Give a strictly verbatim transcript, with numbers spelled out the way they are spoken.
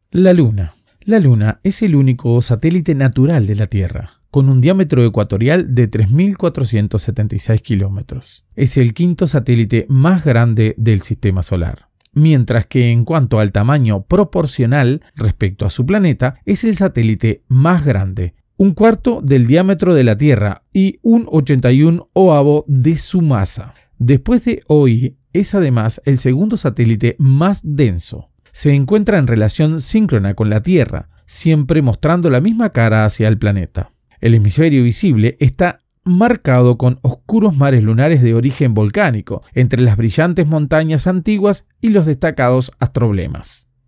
La Luna. La Luna es el único satélite natural de la Tierra, con un diámetro ecuatorial de tres mil cuatrocientos setenta y seis kilómetros. Es el quinto satélite más grande del sistema solar, mientras que en cuanto al tamaño proporcional respecto a su planeta, es el satélite más grande, un cuarto del diámetro de la Tierra y un ochenta y un oavo de su masa. Después de O I I, es además el segundo satélite más denso. Se encuentra en relación síncrona con la Tierra, siempre mostrando la misma cara hacia el planeta. El hemisferio visible está marcado con oscuros mares lunares de origen volcánico, entre las brillantes montañas antiguas y los destacados astroblemas.